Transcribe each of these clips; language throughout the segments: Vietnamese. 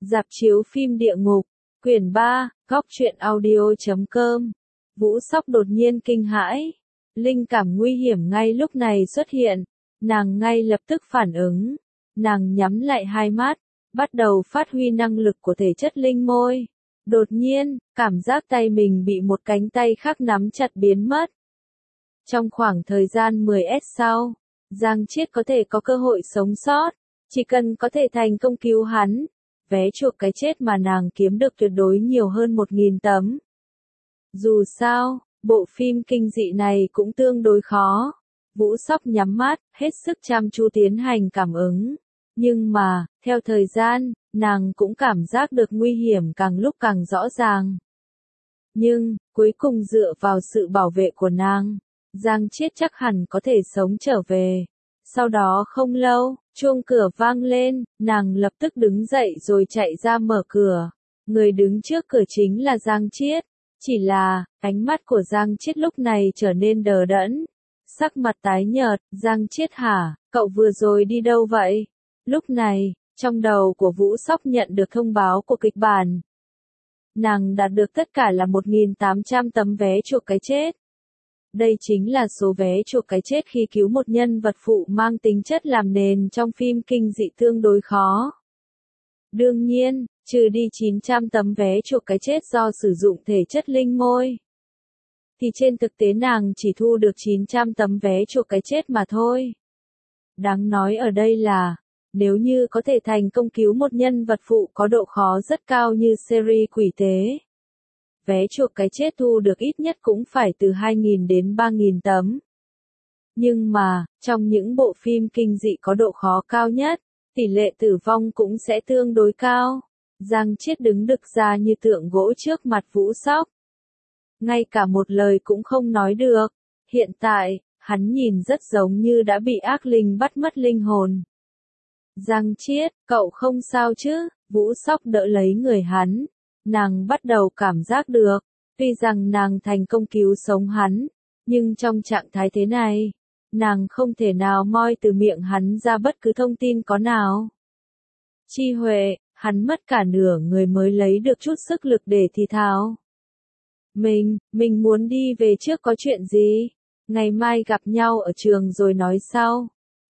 Rạp chiếu phim địa ngục, quyển 3, góc truyện audio.com. Vũ Sóc đột nhiên kinh hãi. Linh cảm nguy hiểm ngay lúc này xuất hiện. Nàng ngay lập tức phản ứng. Nàng nhắm lại hai mắt, bắt đầu phát huy năng lực của thể chất linh môi. Đột nhiên, cảm giác tay mình bị một cánh tay khác nắm chặt biến mất. Trong khoảng thời gian 10s sau, Giang Chiết có thể có cơ hội sống sót. Chỉ cần có thể thành công cứu hắn, vé chuộc cái chết mà nàng kiếm được tuyệt đối nhiều hơn 1000 tấm. Dù sao, bộ phim kinh dị này cũng tương đối khó. Vũ Sóc nhắm mắt, hết sức chăm chú tiến hành cảm ứng. Nhưng mà, theo thời gian, nàng cũng cảm giác được nguy hiểm càng lúc càng rõ ràng. Nhưng, cuối cùng dựa vào sự bảo vệ của nàng, Giang Chiết chắc hẳn có thể sống trở về. Sau đó không lâu, chuông cửa vang lên, nàng lập tức đứng dậy rồi chạy ra mở cửa. Người đứng trước cửa chính là Giang Chiết. Chỉ là, ánh mắt của Giang Chiết lúc này trở nên đờ đẫn. Sắc mặt tái nhợt, Giang Chiết hả, cậu vừa rồi đi đâu vậy? Lúc này, trong đầu của Vũ Sóc nhận được thông báo của kịch bản. Nàng đạt được tất cả là 1800 tấm vé chuộc cái chết. Đây chính là số vé chuộc cái chết khi cứu một nhân vật phụ mang tính chất làm nền trong phim kinh dị tương đối khó. Đương nhiên, trừ đi 900 tấm vé chuộc cái chết do sử dụng thể chất linh môi, thì trên thực tế nàng chỉ thu được 900 tấm vé chuộc cái chết mà thôi. Đáng nói ở đây là, nếu như có thể thành công cứu một nhân vật phụ có độ khó rất cao như series quỷ tế, vé chuộc cái chết thu được ít nhất cũng phải từ 2000 đến 3000 tấm. Nhưng mà, trong những bộ phim kinh dị có độ khó cao nhất, tỷ lệ tử vong cũng sẽ tương đối cao. Giang Chiết đứng đực ra như tượng gỗ trước mặt Vũ Sóc. Ngay cả một lời cũng không nói được. Hiện tại, hắn nhìn rất giống như đã bị ác linh bắt mất linh hồn. Giang Chiết, cậu không sao chứ? Vũ Sóc đỡ lấy người hắn. Nàng bắt đầu cảm giác được, tuy rằng nàng thành công cứu sống hắn, nhưng trong trạng thái thế này, nàng không thể nào moi từ miệng hắn ra bất cứ thông tin có nào. Chi Huệ, hắn mất cả nửa người mới lấy được chút sức lực để thì thào. Mình muốn đi về trước, có chuyện gì? Ngày mai gặp nhau ở trường rồi nói sau.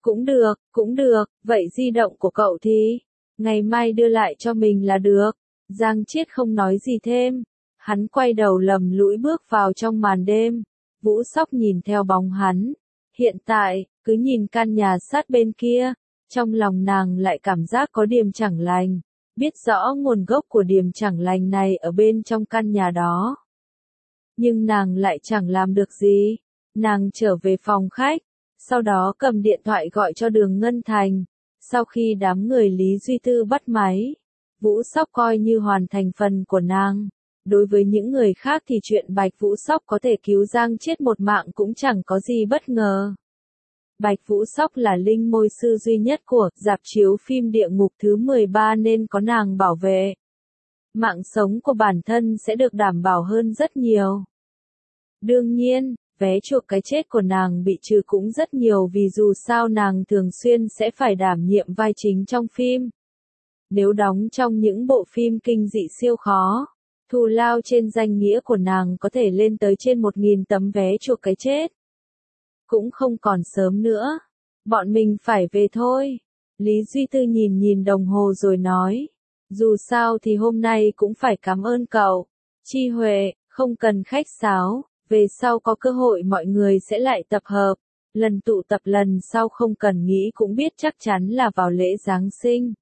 Cũng được, vậy di động của cậu thì? Ngày mai đưa lại cho mình là được. Giang Chiết không nói gì thêm. Hắn quay đầu lầm lũi bước vào trong màn đêm. Vũ Sóc nhìn theo bóng hắn. Hiện tại, cứ nhìn căn nhà sát bên kia. Trong lòng nàng lại cảm giác có điểm chẳng lành. Biết rõ nguồn gốc của điểm chẳng lành này ở bên trong căn nhà đó. Nhưng nàng lại chẳng làm được gì. Nàng trở về phòng khách. Sau đó cầm điện thoại gọi cho Đường Ngân Thành. Sau khi đám người Lý Duy Tư bắt máy, Vũ Sóc coi như hoàn thành phần của nàng. Đối với những người khác thì chuyện Bạch Vũ Sóc có thể cứu Giang Chiết một mạng cũng chẳng có gì bất ngờ. Bạch Vũ Sóc là linh môi sư duy nhất của rạp chiếu phim địa ngục thứ 13 nên có nàng bảo vệ. Mạng sống của bản thân sẽ được đảm bảo hơn rất nhiều. Đương nhiên, vé chuộc cái chết của nàng bị trừ cũng rất nhiều vì dù sao nàng thường xuyên sẽ phải đảm nhiệm vai chính trong phim. Nếu đóng trong những bộ phim kinh dị siêu khó, thù lao trên danh nghĩa của nàng có thể lên tới trên 1000 tấm vé chuộc cái chết. Cũng không còn sớm nữa. Bọn mình phải về thôi. Lý Duy Tư nhìn đồng hồ rồi nói. Dù sao thì hôm nay cũng phải cảm ơn cậu. Chi Huệ, không cần khách sáo. Về sau có cơ hội mọi người sẽ lại tập hợp. Lần tụ tập lần sau không cần nghĩ cũng biết chắc chắn là vào lễ Giáng sinh.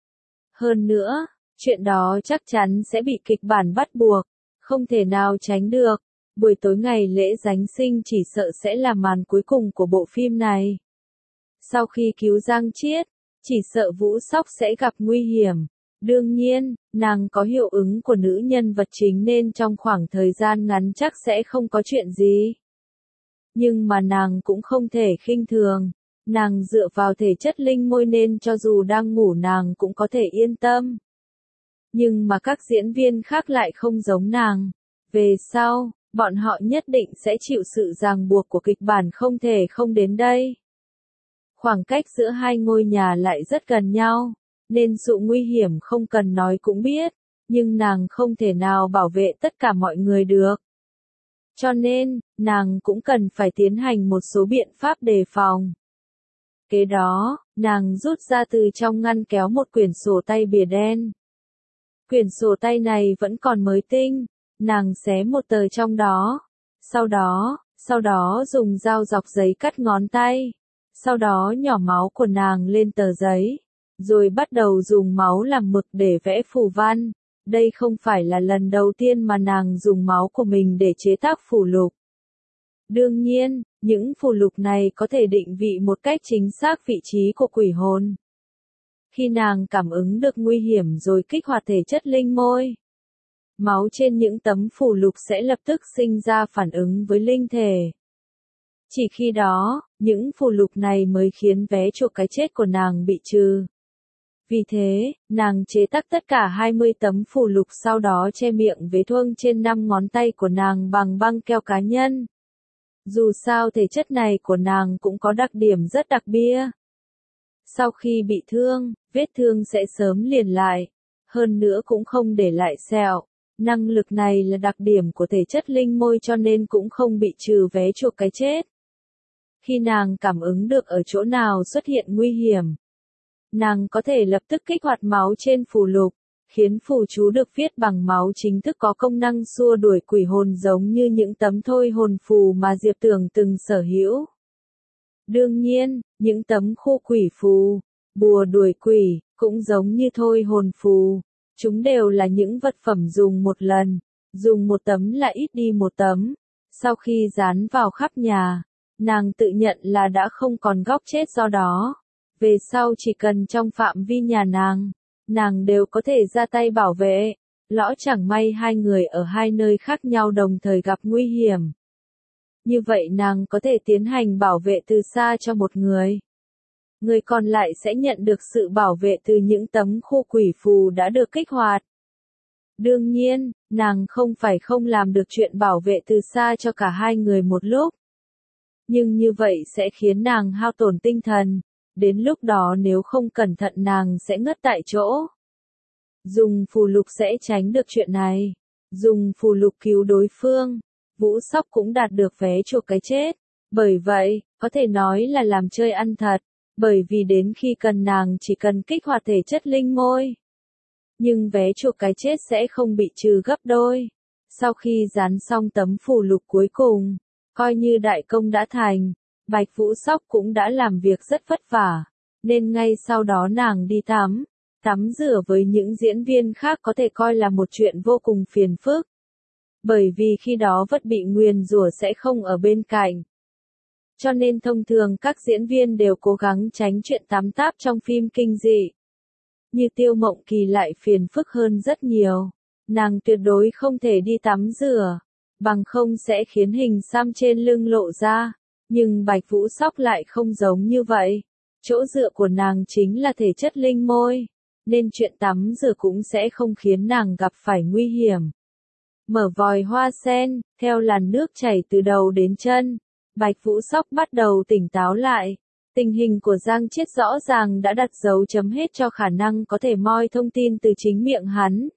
Hơn nữa, chuyện đó chắc chắn sẽ bị kịch bản bắt buộc. Không thể nào tránh được. Buổi tối ngày lễ Giáng sinh chỉ sợ sẽ là màn cuối cùng của bộ phim này. Sau khi cứu Giang Chiết, chỉ sợ Vũ Sóc sẽ gặp nguy hiểm. Đương nhiên, nàng có hiệu ứng của nữ nhân vật chính nên trong khoảng thời gian ngắn chắc sẽ không có chuyện gì. Nhưng mà nàng cũng không thể khinh thường. Nàng dựa vào thể chất linh môi nên cho dù đang ngủ nàng cũng có thể yên tâm. Nhưng mà các diễn viên khác lại không giống nàng. Về sau, bọn họ nhất định sẽ chịu sự ràng buộc của kịch bản không thể không đến đây. Khoảng cách giữa hai ngôi nhà lại rất gần nhau. nên sự nguy hiểm không cần nói cũng biết, nhưng nàng không thể nào bảo vệ tất cả mọi người được. Cho nên, nàng cũng cần phải tiến hành một số biện pháp đề phòng. Kế đó, nàng rút ra từ trong ngăn kéo một quyển sổ tay bìa đen. Quyển sổ tay này vẫn còn mới tinh, nàng xé một tờ trong đó. Sau đó dùng dao dọc giấy cắt ngón tay. Sau đó nhỏ máu của nàng lên tờ giấy. Rồi bắt đầu dùng máu làm mực để vẽ phù văn. Đây không phải là lần đầu tiên mà nàng dùng máu của mình để chế tác phù lục. Đương nhiên, những phù lục này có thể định vị một cách chính xác vị trí của quỷ hồn. Khi nàng cảm ứng được nguy hiểm rồi kích hoạt thể chất linh môi, máu trên những tấm phù lục sẽ lập tức sinh ra phản ứng với linh thể. Chỉ khi đó, những phù lục này mới khiến vé chuộc cái chết của nàng bị trừ. Vì thế, nàng chế tác tất cả 20 tấm phù lục sau đó che miệng vết thương trên 5 ngón tay của nàng bằng băng keo cá nhân. Dù sao thể chất này của nàng cũng có đặc điểm rất đặc biệt. Sau khi bị thương, vết thương sẽ sớm liền lại, hơn nữa cũng không để lại sẹo. Năng lực này là đặc điểm của thể chất linh môi cho nên cũng không bị trừ vé chuộc cái chết. Khi nàng cảm ứng được ở chỗ nào xuất hiện nguy hiểm, nàng có thể lập tức kích hoạt máu trên phù lục, khiến phù chú được viết bằng máu chính thức có công năng xua đuổi quỷ hồn giống như những tấm thôi hồn phù mà Diệp Tưởng từng sở hữu. Đương nhiên, những tấm khu quỷ phù, bùa đuổi quỷ, cũng giống như thôi hồn phù. Chúng đều là những vật phẩm dùng một lần, dùng một tấm là ít đi một tấm. Sau khi dán vào khắp nhà, nàng tự nhận là đã không còn góc chết do đó. Về sau chỉ cần trong phạm vi nhà nàng đều có thể ra tay bảo vệ. Lỡ chẳng may hai người ở hai nơi khác nhau đồng thời gặp nguy hiểm. Như vậy nàng có thể tiến hành bảo vệ từ xa cho một người. Người còn lại sẽ nhận được sự bảo vệ từ những tấm khu quỷ phù đã được kích hoạt. Đương nhiên, nàng không phải không làm được chuyện bảo vệ từ xa cho cả hai người một lúc. Nhưng như vậy sẽ khiến nàng hao tổn tinh thần. Đến lúc đó nếu không cẩn thận nàng sẽ ngất tại chỗ. Dùng phù lục sẽ tránh được chuyện này. Dùng phù lục cứu đối phương. Vũ Sóc cũng đạt được vé chuộc cái chết. Bởi vậy, có thể nói là làm chơi ăn thật. Bởi vì đến khi cần nàng chỉ cần kích hoạt thể chất linh môi. Nhưng vé chuộc cái chết sẽ không bị trừ gấp đôi. Sau khi dán xong tấm phù lục cuối cùng, coi như đại công đã thành, Bạch Vũ Sóc cũng đã làm việc rất vất vả, nên ngay sau đó nàng đi tắm rửa với những diễn viên khác có thể coi là một chuyện vô cùng phiền phức. Bởi vì khi đó Vất bị nguyền rủa sẽ không ở bên cạnh. Cho nên thông thường các diễn viên đều cố gắng tránh chuyện tắm táp trong phim kinh dị. Như Tiêu Mộng Kỳ lại phiền phức hơn rất nhiều. Nàng tuyệt đối không thể đi tắm rửa, bằng không sẽ khiến hình xăm trên lưng lộ ra. Nhưng Bạch Vũ Sóc lại không giống như vậy. Chỗ dựa của nàng chính là thể chất linh môi, nên chuyện tắm rửa cũng sẽ không khiến nàng gặp phải nguy hiểm. Mở vòi hoa sen, theo làn nước chảy từ đầu đến chân, Bạch Vũ Sóc bắt đầu tỉnh táo lại. Tình hình của Giang Chiết rõ ràng đã đặt dấu chấm hết cho khả năng có thể moi thông tin từ chính miệng hắn.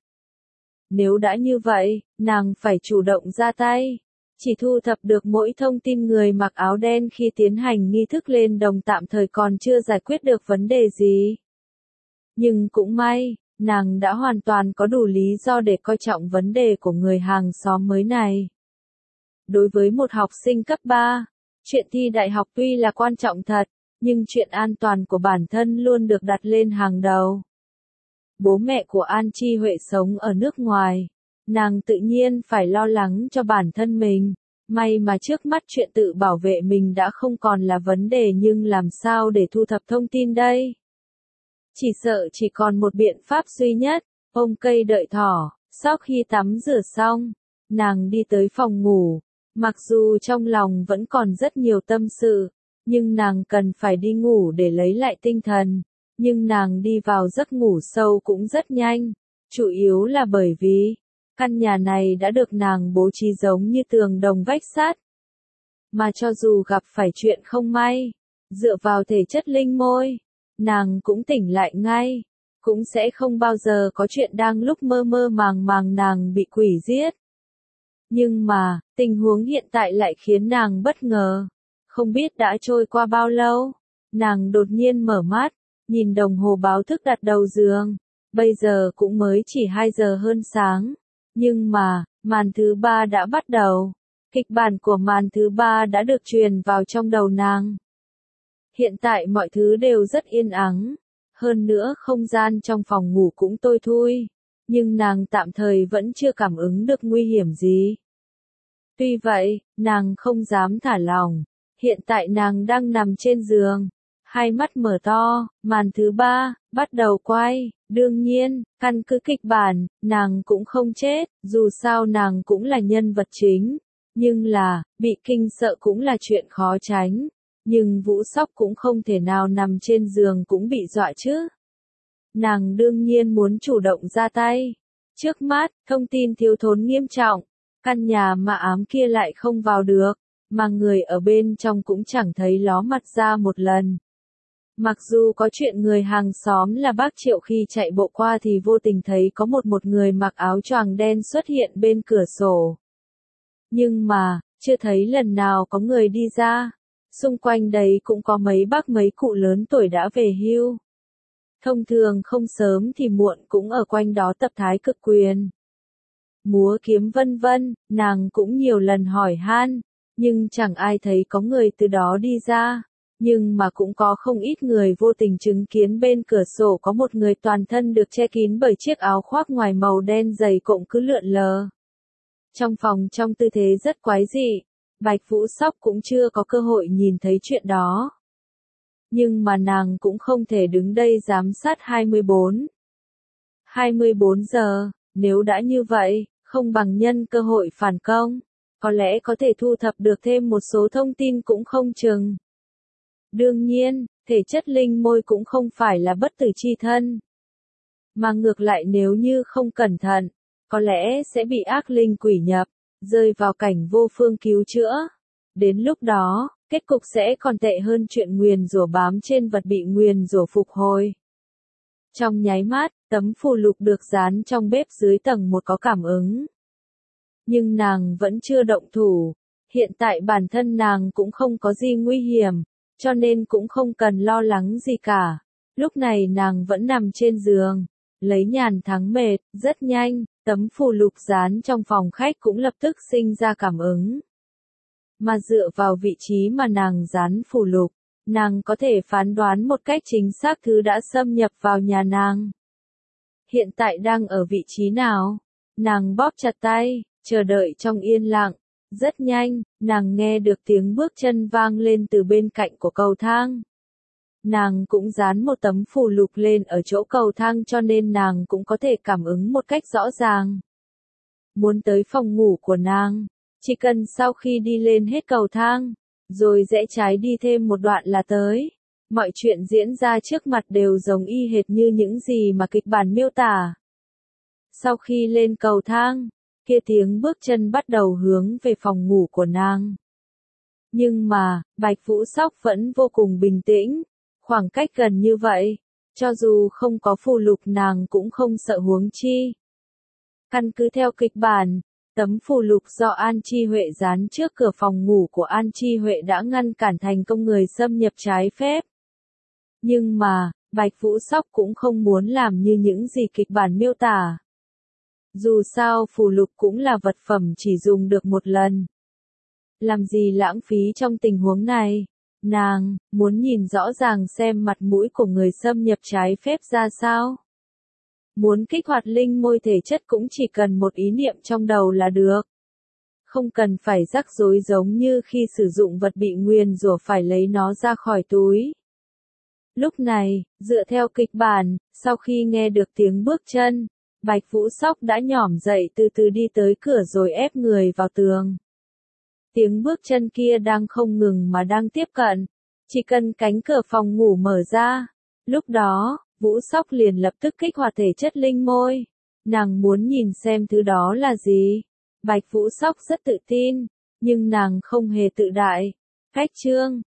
Nếu đã như vậy, nàng phải chủ động ra tay. Chỉ thu thập được mỗi thông tin người mặc áo đen khi tiến hành nghi thức lên đồng tạm thời còn chưa giải quyết được vấn đề gì. Nhưng cũng may, nàng đã hoàn toàn có đủ lý do để coi trọng vấn đề của người hàng xóm mới này. Đối với một học sinh cấp 3, chuyện thi đại học tuy là quan trọng thật, nhưng chuyện an toàn của bản thân luôn được đặt lên hàng đầu. Bố mẹ của An Chi Huệ sống ở nước ngoài. Nàng tự nhiên phải lo lắng cho bản thân mình. May mà trước mắt chuyện tự bảo vệ mình đã không còn là vấn đề, nhưng làm sao để thu thập thông tin đây? Chỉ sợ chỉ còn một biện pháp duy nhất, ôm cây đợi thỏ. Sau khi tắm rửa xong, nàng đi tới phòng ngủ. Mặc dù trong lòng vẫn còn rất nhiều tâm sự, nhưng nàng cần phải đi ngủ để lấy lại tinh thần. Nhưng nàng đi vào giấc ngủ sâu cũng rất nhanh. Chủ yếu là bởi vì căn nhà này đã được nàng bố trí giống như tường đồng vách sắt. Mà cho dù gặp phải chuyện không may, dựa vào thể chất linh môi, nàng cũng tỉnh lại ngay. cũng sẽ không bao giờ có chuyện đang lúc mơ mơ màng màng nàng bị quỷ giết. Nhưng mà, tình huống hiện tại lại khiến nàng bất ngờ. Không biết đã trôi qua bao lâu, nàng đột nhiên mở mắt, nhìn đồng hồ báo thức đặt đầu giường. Bây giờ cũng mới chỉ 2 giờ hơn sáng. Nhưng mà, màn thứ 3 đã bắt đầu. Kịch bản của màn thứ 3 đã được truyền vào trong đầu nàng. Hiện tại mọi thứ đều rất yên ắng. Hơn nữa không gian trong phòng ngủ cũng tối thui. Nhưng nàng tạm thời vẫn chưa cảm ứng được nguy hiểm gì. Tuy vậy, nàng không dám thả lỏng. Hiện tại nàng đang nằm trên giường. Hai mắt mở to, màn thứ 3, bắt đầu quay. Đương nhiên, căn cứ kịch bản, nàng cũng không chết, dù sao nàng cũng là nhân vật chính. Nhưng là, bị kinh sợ cũng là chuyện khó tránh. Nhưng Vũ Sóc cũng không thể nào nằm trên giường cũng bị dọa chứ. Nàng đương nhiên muốn chủ động ra tay. Trước mắt, thông tin thiếu thốn nghiêm trọng. Căn nhà mà ám kia lại không vào được, mà người ở bên trong cũng chẳng thấy ló mặt ra một lần. Mặc dù có chuyện người hàng xóm là bác Triệu khi chạy bộ qua thì vô tình thấy có một người mặc áo choàng đen xuất hiện bên cửa sổ. Nhưng mà, chưa thấy lần nào có người đi ra. Xung quanh đấy cũng có mấy bác mấy cụ lớn tuổi đã về hưu. Thông thường không sớm thì muộn cũng ở quanh đó tập thái cực quyền, múa kiếm vân vân, nàng cũng nhiều lần hỏi han, nhưng chẳng ai thấy có người từ đó đi ra. Nhưng mà cũng có không ít người vô tình chứng kiến bên cửa sổ có một người toàn thân được che kín bởi chiếc áo khoác ngoài màu đen dày cộm cứ lượn lờ. Trong phòng trong tư thế rất quái dị, Bạch Vũ Sóc cũng chưa có cơ hội nhìn thấy chuyện đó. Nhưng mà nàng cũng không thể đứng đây giám sát 24 giờ, nếu đã như vậy, không bằng nhân cơ hội phản công, có lẽ có thể thu thập được thêm một số thông tin cũng không chừng. Đương nhiên, thể chất linh môi cũng không phải là bất tử chi thân. Mà ngược lại nếu như không cẩn thận, có lẽ sẽ bị ác linh quỷ nhập, rơi vào cảnh vô phương cứu chữa. Đến lúc đó, kết cục sẽ còn tệ hơn chuyện nguyền rủa bám trên vật bị nguyền rủa phục hồi. Trong nháy mắt, tấm phù lục được dán trong bếp dưới tầng 1 có cảm ứng. Nhưng nàng vẫn chưa động thủ. Hiện tại bản thân nàng cũng không có gì nguy hiểm, cho nên cũng không cần lo lắng gì cả. Lúc này nàng vẫn nằm trên giường, lấy nhàn thắng mệt, rất nhanh, tấm phù lục dán trong phòng khách cũng lập tức sinh ra cảm ứng. Mà dựa vào vị trí mà nàng dán phù lục, nàng có thể phán đoán một cách chính xác thứ đã xâm nhập vào nhà nàng. Hiện tại đang ở vị trí nào? Nàng bóp chặt tay, chờ đợi trong yên lặng. Rất nhanh, nàng nghe được tiếng bước chân vang lên từ bên cạnh của cầu thang. Nàng cũng dán một tấm phù lục lên ở chỗ cầu thang cho nên nàng cũng có thể cảm ứng một cách rõ ràng. Muốn tới phòng ngủ của nàng, chỉ cần sau khi đi lên hết cầu thang, rồi rẽ trái đi thêm một đoạn là tới. Mọi chuyện diễn ra trước mặt đều giống y hệt như những gì mà kịch bản miêu tả. Sau khi lên cầu thang, kia tiếng bước chân bắt đầu hướng về phòng ngủ của nàng. Nhưng mà, Bạch Vũ Sóc vẫn vô cùng bình tĩnh, khoảng cách gần như vậy, cho dù không có phù lục nàng cũng không sợ huống chi. Căn cứ theo kịch bản, tấm phù lục do An Chi Huệ dán trước cửa phòng ngủ của An Chi Huệ đã ngăn cản thành công người xâm nhập trái phép. Nhưng mà, Bạch Vũ Sóc cũng không muốn làm như những gì kịch bản miêu tả. Dù sao phù lục cũng là vật phẩm chỉ dùng được một lần. Làm gì lãng phí trong tình huống này? Nàng muốn nhìn rõ ràng xem mặt mũi của người xâm nhập trái phép ra sao. Muốn kích hoạt linh môi thể chất cũng chỉ cần một ý niệm trong đầu là được. Không cần phải rắc rối giống như khi sử dụng vật bị nguyền rủa phải lấy nó ra khỏi túi. Lúc này, dựa theo kịch bản, sau khi nghe được tiếng bước chân, Bạch Vũ Sóc đã nhỏm dậy từ từ đi tới cửa rồi ép người vào tường. Tiếng bước chân kia đang không ngừng mà đang tiếp cận. Chỉ cần cánh cửa phòng ngủ mở ra. Lúc đó, Vũ Sóc liền lập tức kích hoạt thể chất linh môi. Nàng muốn nhìn xem thứ đó là gì. Bạch Vũ Sóc rất tự tin, nhưng nàng không hề tự đại. Cách chương